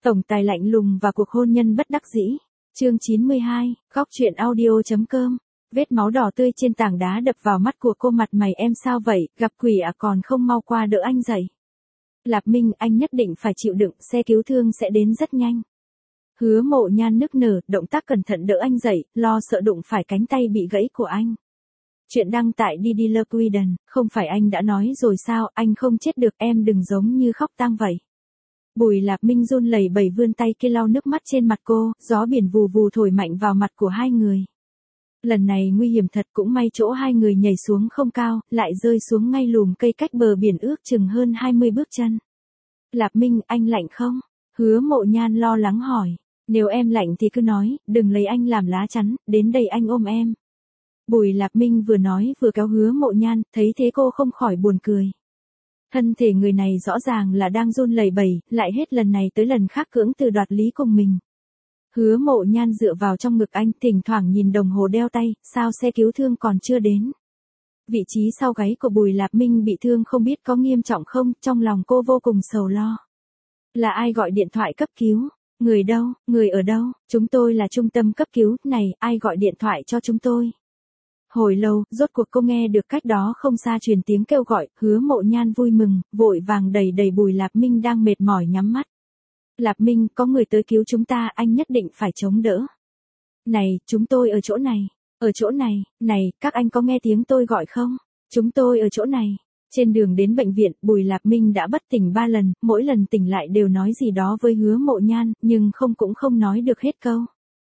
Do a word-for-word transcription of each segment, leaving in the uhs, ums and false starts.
Tổng tài lạnh lùng và cuộc hôn nhân bất đắc dĩ. Chương chín mươi hai, góc truyện audio.com. Vết máu đỏ tươi trên tảng đá đập vào mắt của cô. Mặt mày em sao vậy, gặp quỷ à, còn không mau qua đỡ anh dậy. Lạp Minh, anh nhất định phải chịu đựng, xe cứu thương sẽ đến rất nhanh. Hứa Mộ Nhan nức nở, động tác cẩn thận đỡ anh dậy, lo sợ đụng phải cánh tay bị gãy của anh. Chuyện đăng tại Didier Quiden, không phải anh đã nói rồi sao, anh không chết được, em đừng giống như khóc tang vậy. Bùi Lạp Minh run lẩy bẩy vươn tay kia lau nước mắt trên mặt cô, gió biển vù vù thổi mạnh vào mặt của hai người. Lần này nguy hiểm thật, cũng may chỗ hai người nhảy xuống không cao, lại rơi xuống ngay lùm cây cách bờ biển ước chừng hơn hai mươi bước chân. Lạp Minh, anh lạnh không? Hứa Mộ Nhan lo lắng hỏi. Nếu em lạnh thì cứ nói, đừng lấy anh làm lá chắn, đến đây anh ôm em. Bùi Lạp Minh vừa nói vừa kéo Hứa Mộ Nhan, thấy thế cô không khỏi buồn cười. Thân thể người này rõ ràng là đang run lẩy bẩy, lại hết lần này tới lần khác cưỡng từ đoạt lý cùng mình. Hứa Mộ Nhan dựa vào trong ngực anh, thỉnh thoảng nhìn đồng hồ đeo tay, sao xe cứu thương còn chưa đến. Vị trí sau gáy của Bùi Lạp Minh bị thương không biết có nghiêm trọng không, trong lòng cô vô cùng sầu lo. Là ai gọi điện thoại cấp cứu? Người đâu, người ở đâu? Chúng tôi là trung tâm cấp cứu, này, ai gọi điện thoại cho chúng tôi? Hồi lâu, rốt cuộc cô nghe được cách đó không xa truyền tiếng kêu gọi, Hứa Mộ Nhan vui mừng, vội vàng đẩy đẩy Bùi Lạp Minh đang mệt mỏi nhắm mắt. Lạp Minh, có người tới cứu chúng ta, anh nhất định phải chống đỡ. Này, chúng tôi ở chỗ này, ở chỗ này, này, các anh có nghe tiếng tôi gọi không? Chúng tôi ở chỗ này. Trên đường đến bệnh viện, Bùi Lạp Minh đã bất tỉnh ba lần, mỗi lần tỉnh lại đều nói gì đó với Hứa Mộ Nhan, nhưng không cũng không nói được hết câu.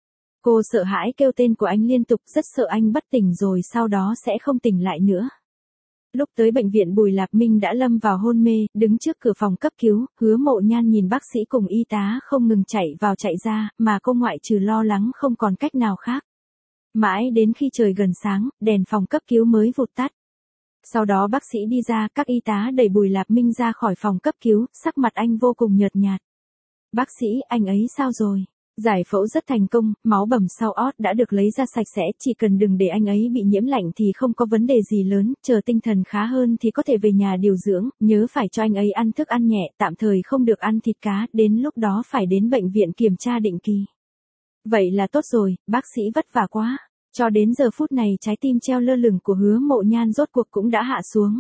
Cô sợ hãi kêu tên của anh liên tục, rất sợ anh bất tỉnh rồi sau đó sẽ không tỉnh lại nữa. Lúc tới bệnh viện Bùi Lạp Minh đã lâm vào hôn mê, đứng trước cửa phòng cấp cứu, Hứa Mộ Nhan nhìn bác sĩ cùng y tá không ngừng chạy vào chạy ra, mà cô ngoại trừ lo lắng không còn cách nào khác. Mãi đến khi trời gần sáng, đèn phòng cấp cứu mới vụt tắt. Sau đó bác sĩ đi ra, các y tá đẩy Bùi Lạp Minh ra khỏi phòng cấp cứu, sắc mặt anh vô cùng nhợt nhạt. Bác sĩ, anh ấy sao rồi? Giải phẫu rất thành công, máu bầm sau ót đã được lấy ra sạch sẽ, chỉ cần đừng để anh ấy bị nhiễm lạnh thì không có vấn đề gì lớn, chờ tinh thần khá hơn thì có thể về nhà điều dưỡng, nhớ phải cho anh ấy ăn thức ăn nhẹ, tạm thời không được ăn thịt cá, đến lúc đó phải đến bệnh viện kiểm tra định kỳ. Vậy là tốt rồi, bác sĩ vất vả quá. Cho đến giờ phút này trái tim treo lơ lửng của Hứa Mộ Nhan rốt cuộc cũng đã hạ xuống.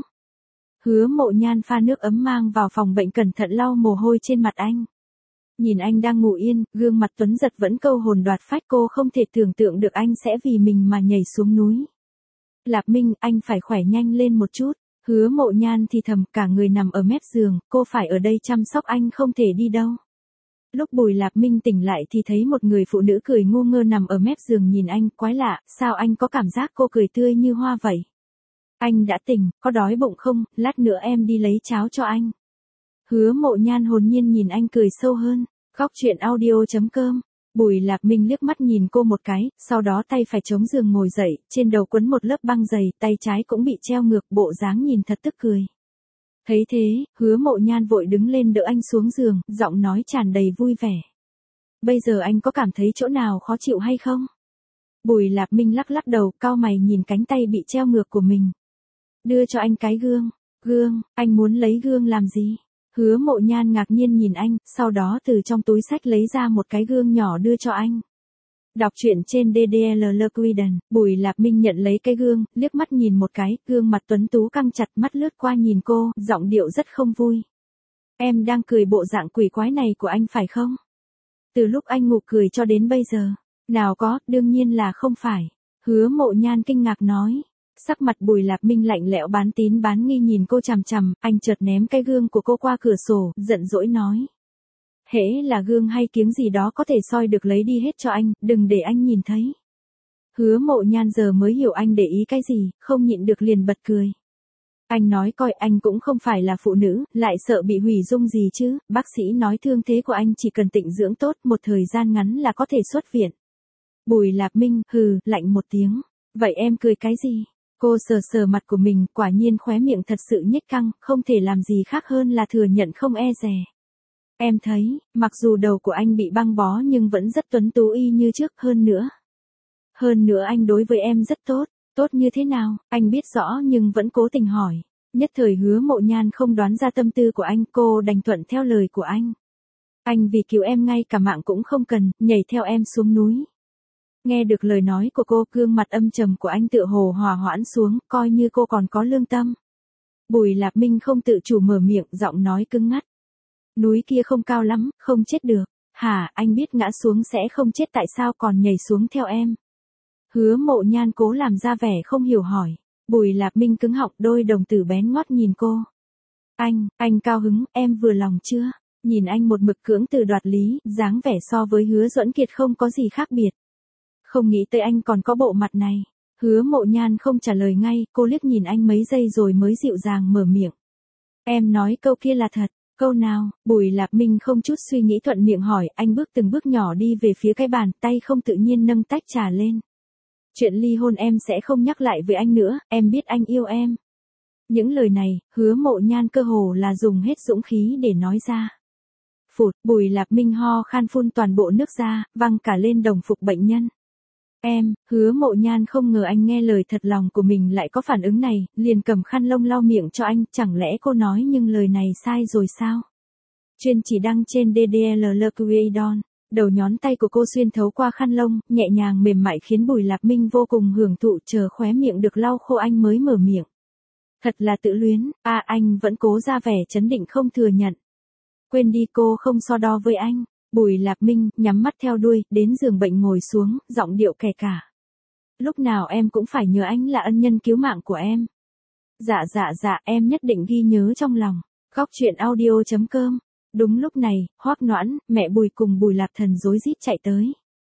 Hứa Mộ Nhan pha nước ấm mang vào phòng bệnh cẩn thận lau mồ hôi trên mặt anh. Nhìn anh đang ngủ yên, gương mặt tuấn giật vẫn câu hồn đoạt phách, cô không thể tưởng tượng được anh sẽ vì mình mà nhảy xuống núi. Lạp Minh, anh phải khỏe nhanh lên một chút. Hứa Mộ Nhan thì thầm, cả người nằm ở mép giường, cô phải ở đây chăm sóc anh, không thể đi đâu. Lúc Bùi Lạp Minh tỉnh lại thì thấy một người phụ nữ cười ngu ngơ nằm ở mép giường nhìn anh, quái lạ, sao anh có cảm giác cô cười tươi như hoa vậy? Anh đã tỉnh, có đói bụng không, lát nữa em đi lấy cháo cho anh. Hứa Mộ Nhan hồn nhiên nhìn anh cười sâu hơn. Góc truyện audio.com. Bùi Lạp Minh liếc mắt nhìn cô một cái, sau đó tay phải chống giường ngồi dậy, trên đầu quấn một lớp băng dày, tay trái cũng bị treo ngược, bộ dáng nhìn thật tức cười. Thấy thế, Hứa Mộ Nhan vội đứng lên đỡ anh xuống giường, giọng nói tràn đầy vui vẻ. Bây giờ anh có cảm thấy chỗ nào khó chịu hay không? Bùi Lạp Minh lắc lắc đầu, cau mày nhìn cánh tay bị treo ngược của mình. Đưa cho anh cái gương. Gương, anh muốn lấy gương làm gì? Hứa Mộ Nhan ngạc nhiên nhìn anh, sau đó từ trong túi xách lấy ra một cái gương nhỏ đưa cho anh. Đọc truyện trên Didier Quiden, Bùi Lạp Minh nhận lấy cái gương, liếc mắt nhìn một cái, gương mặt tuấn tú căng chặt, mắt lướt qua nhìn cô, giọng điệu rất không vui. Em đang cười bộ dạng quỷ quái này của anh phải không? Từ lúc anh ngủ cười cho đến bây giờ. Nào có, đương nhiên là không phải. Hứa Mộ Nhan kinh ngạc nói. Sắc mặt Bùi Lạp Minh lạnh lẽo bán tín bán nghi nhìn cô chằm chằm, anh chợt ném cái gương của cô qua cửa sổ, giận dỗi nói. Hễ là gương hay kiếng gì đó có thể soi được lấy đi hết cho anh, đừng để anh nhìn thấy. Hứa Mộ Nhan giờ mới hiểu anh để ý cái gì, không nhịn được liền bật cười. Anh nói coi, anh cũng không phải là phụ nữ, lại sợ bị hủy dung gì chứ, bác sĩ nói thương thế của anh chỉ cần tịnh dưỡng tốt, một thời gian ngắn là có thể xuất viện. Bùi Lạp Minh, hừ, lạnh một tiếng. Vậy em cười cái gì? Cô sờ sờ mặt của mình, quả nhiên khóe miệng thật sự nhếch căng, không thể làm gì khác hơn là thừa nhận không e dè. Em thấy, mặc dù đầu của anh bị băng bó nhưng vẫn rất tuấn tú y như trước, hơn nữa. Hơn nữa anh đối với em rất tốt, tốt như thế nào, anh biết rõ nhưng vẫn cố tình hỏi. Nhất thời Hứa Mộ Nhan không đoán ra tâm tư của anh, cô đành thuận theo lời của anh. Anh vì cứu em ngay cả mạng cũng không cần, nhảy theo em xuống núi. Nghe được lời nói của cô, gương mặt âm trầm của anh tựa hồ hòa hoãn xuống, coi như cô còn có lương tâm. Bùi Lạp Minh không tự chủ mở miệng, giọng nói cứng ngắt. Núi kia không cao lắm, không chết được. Hả, anh biết ngã xuống sẽ không chết tại sao còn nhảy xuống theo em? Hứa Mộ Nhan cố làm ra vẻ không hiểu hỏi. Bùi Lạp Minh cứng họng, đôi đồng tử bén ngoắt nhìn cô. Anh, anh cao hứng, em vừa lòng chưa? Nhìn anh một mực cưỡng từ đoạt lý, dáng vẻ so với Hứa Duẫn Kiệt không có gì khác biệt. Không nghĩ tới anh còn có bộ mặt này. Hứa Mộ Nhan không trả lời ngay, cô liếc nhìn anh mấy giây rồi mới dịu dàng mở miệng. Em nói câu kia là thật, câu nào? Bùi Lạp Minh không chút suy nghĩ thuận miệng hỏi, anh bước từng bước nhỏ đi về phía cái bàn, tay không tự nhiên nâng tách trà lên. Chuyện ly hôn em sẽ không nhắc lại với anh nữa, em biết anh yêu em. Những lời này, Hứa Mộ Nhan cơ hồ là dùng hết dũng khí để nói ra. Phụt, Bùi Lạp Minh ho khan phun toàn bộ nước ra, văng cả lên đồng phục bệnh nhân. Em, Hứa Mộ Nhan không ngờ anh nghe lời thật lòng của mình lại có phản ứng này, liền cầm khăn lông lau miệng cho anh, chẳng lẽ cô nói nhưng lời này sai rồi sao? Chuyên chỉ đăng trên đê đê lờ lờ Quidon, đầu nhón tay của cô xuyên thấu qua khăn lông, nhẹ nhàng mềm mại khiến Bùi Lạp Minh vô cùng hưởng thụ, chờ khóe miệng được lau khô anh mới mở miệng. Thật là tự luyến, à anh vẫn cố ra vẻ chấn định không thừa nhận. Quên đi, cô không so đo với anh. Bùi Lạp Minh nhắm mắt theo đuôi, đến giường bệnh ngồi xuống, giọng điệu kẻ cả. Lúc nào em cũng phải nhớ anh là ân nhân cứu mạng của em. Dạ dạ dạ, em nhất định ghi nhớ trong lòng. Góc truyện audio chấm com. Đúng lúc này, Hoắc Noãn, mẹ Bùi cùng Bùi Lạp Thần rối rít chạy tới.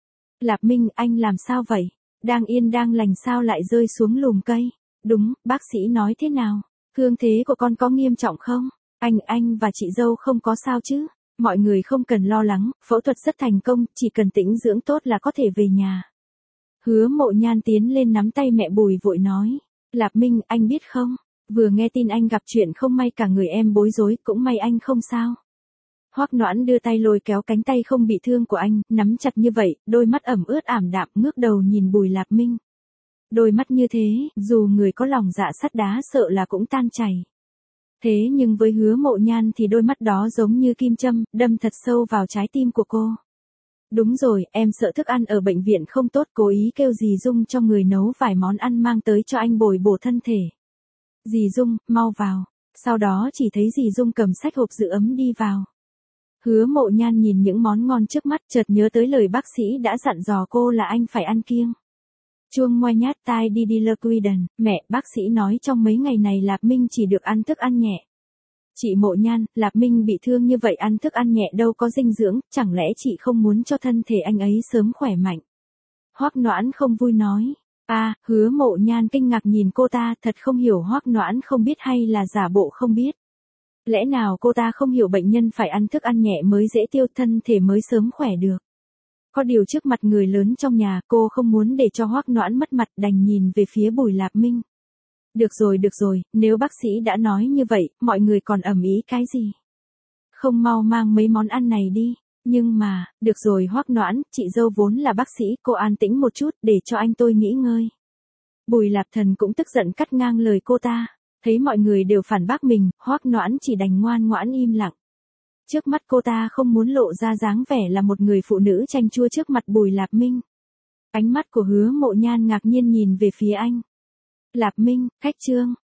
Lạp Minh, anh làm sao vậy? Đang yên đang lành sao lại rơi xuống lùm cây? Đúng, bác sĩ nói thế nào? Thương thế của con có nghiêm trọng không? Anh, anh và chị dâu không có sao chứ? Mọi người không cần lo lắng, phẫu thuật rất thành công, chỉ cần tĩnh dưỡng tốt là có thể về nhà. Hứa Mộ Nhan tiến lên nắm tay mẹ Bùi vội nói. Lạp Minh, anh biết không? Vừa nghe tin anh gặp chuyện không may cả người em bối rối, cũng may anh không sao. Hoắc Noãn đưa tay lôi kéo cánh tay không bị thương của anh, nắm chặt như vậy, đôi mắt ẩm ướt ảm đạm, ngước đầu nhìn Bùi Lạp Minh. Đôi mắt như thế, dù người có lòng dạ sắt đá sợ là cũng tan chảy. Thế nhưng với Hứa Mộ Nhan thì đôi mắt đó giống như kim châm, đâm thật sâu vào trái tim của cô. Đúng rồi, em sợ thức ăn ở bệnh viện không tốt, cố ý kêu dì Dung cho người nấu vài món ăn mang tới cho anh bồi bổ thân thể. Dì Dung, mau vào. Sau đó chỉ thấy dì Dung cầm sách hộp giữ ấm đi vào. Hứa Mộ Nhan nhìn những món ngon trước mắt, chợt nhớ tới lời bác sĩ đã dặn dò cô là anh phải ăn kiêng. Chuông ngoai nhát tai đi đi lơ Quidon, mẹ, bác sĩ nói trong mấy ngày này Lạp Minh chỉ được ăn thức ăn nhẹ. Chị Mộ Nhan, Lạp Minh bị thương như vậy ăn thức ăn nhẹ đâu có dinh dưỡng, chẳng lẽ chị không muốn cho thân thể anh ấy sớm khỏe mạnh? Hoắc Noãn không vui nói. À, Hứa Mộ Nhan kinh ngạc nhìn cô ta, thật không hiểu Hoắc Noãn không biết hay là giả bộ không biết. Lẽ nào cô ta không hiểu bệnh nhân phải ăn thức ăn nhẹ mới dễ tiêu, thân thể mới sớm khỏe được. Có điều trước mặt người lớn trong nhà, cô không muốn để cho Hoắc Noãn mất mặt, đành nhìn về phía Bùi Lạp Minh. Được rồi được rồi, nếu bác sĩ đã nói như vậy, mọi người còn ầm ĩ cái gì? Không mau mang mấy món ăn này đi. Nhưng mà, được rồi Hoắc Noãn, chị dâu vốn là bác sĩ, cô an tĩnh một chút, để cho anh tôi nghỉ ngơi. Bùi Lạp Thần cũng tức giận cắt ngang lời cô ta. Thấy mọi người đều phản bác mình, Hoắc Noãn chỉ đành ngoan ngoãn im lặng. Trước mắt cô ta không muốn lộ ra dáng vẻ là một người phụ nữ chanh chua trước mặt Bùi Lạp Minh. Ánh mắt của Hứa Mộ Nhan ngạc nhiên nhìn về phía anh. Lạp Minh, khách trương,